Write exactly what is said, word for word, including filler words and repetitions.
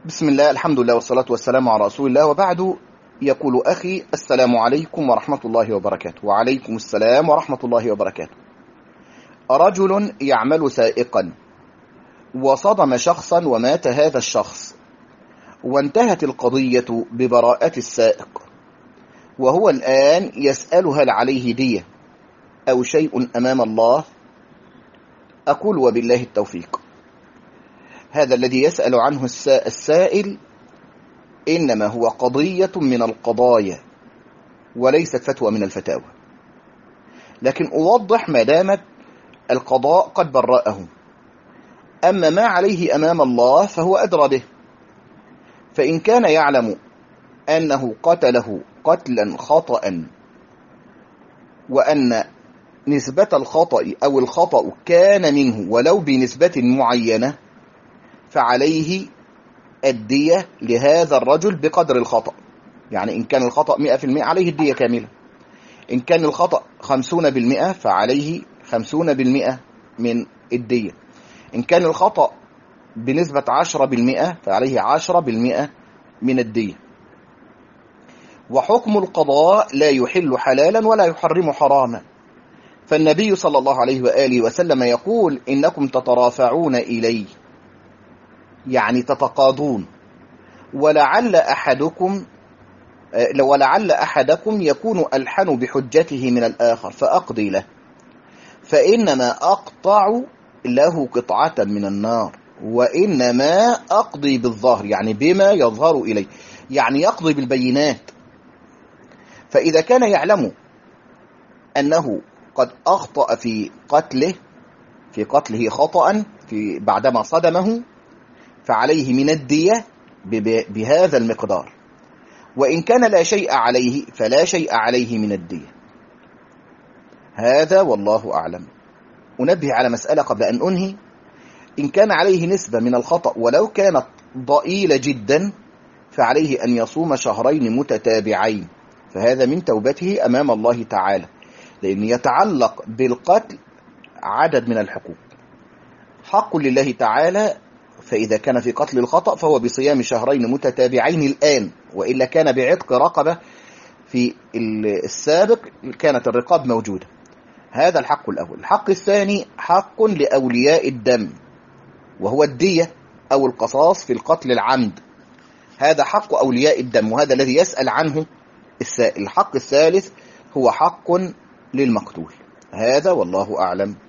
بسم الله، الحمد لله، والصلاة والسلام على رسول الله، وبعد. يقول أخي: السلام عليكم ورحمة الله وبركاته. وعليكم السلام ورحمة الله وبركاته. رجل يعمل سائقا وصدم شخصا ومات هذا الشخص، وانتهت القضية ببراءة السائق، وهو الآن يسأل هل عليه دية أو شيء أمام الله. أقول: وبالله التوفيق. هذا الذي يسأل عنه السائل إنما هو قضية من القضايا وليست فتوى من الفتاوى، لكن أوضح ما دامت القضاء قد برأه. أما ما عليه أمام الله فهو أدرى به، فإن كان يعلم أنه قتله قتلا خطأ وأن نسبة الخطأ أو الخطأ كان منه ولو بنسبة معينة، فعليه الدية لهذا الرجل بقدر الخطأ. يعني إن كان الخطأ مئة في المئة عليه الدية كاملة، إن كان الخطأ خمسون بالمئة فعليه خمسون بالمئة من الدية، إن كان الخطأ بنسبة عشرة بالمئة فعليه عشرة بالمئة من الدية. وحكم القضاء لا يحل حلالا ولا يحرم حراما، فالنبي صلى الله عليه وآله وسلم يقول: إنكم تترافعون إلي، يعني تتقاضون، ولعل أحدكم ولعل أحدكم يكون ألحن بحجته من الآخر فأقضي له، فإنما أقطع له قطعة من النار، وإنما أقضي بالظاهر، يعني بما يظهر إليه، يعني يقضي بالبينات. فإذا كان يعلم أنه قد أخطأ في قتله في قتله خطأ في بعدما صدمه، فعليه من الدية بهذا المقدار، وإن كان لا شيء عليه فلا شيء عليه من الدية. هذا والله أعلم. أنبه على مسألة قبل أن أنهي: إن كان عليه نسبة من الخطأ ولو كانت ضئيلة جدا فعليه أن يصوم شهرين متتابعين، فهذا من توبته أمام الله تعالى، لأن يتعلق بالقتل عدد من الحقوق. حق لله تعالى، فإذا كان في قتل الخطأ فهو بصيام شهرين متتابعين الآن، وإلا كان بعتق رقبة في السابق، كانت الرقاب موجودة. هذا الحق الأول. الحق الثاني حق لأولياء الدم، وهو الدية أو القصاص في القتل العمد. هذا حق أولياء الدم، وهذا الذي يسأل عنه السائل. الحق الثالث هو حق للمقتول. هذا والله أعلم.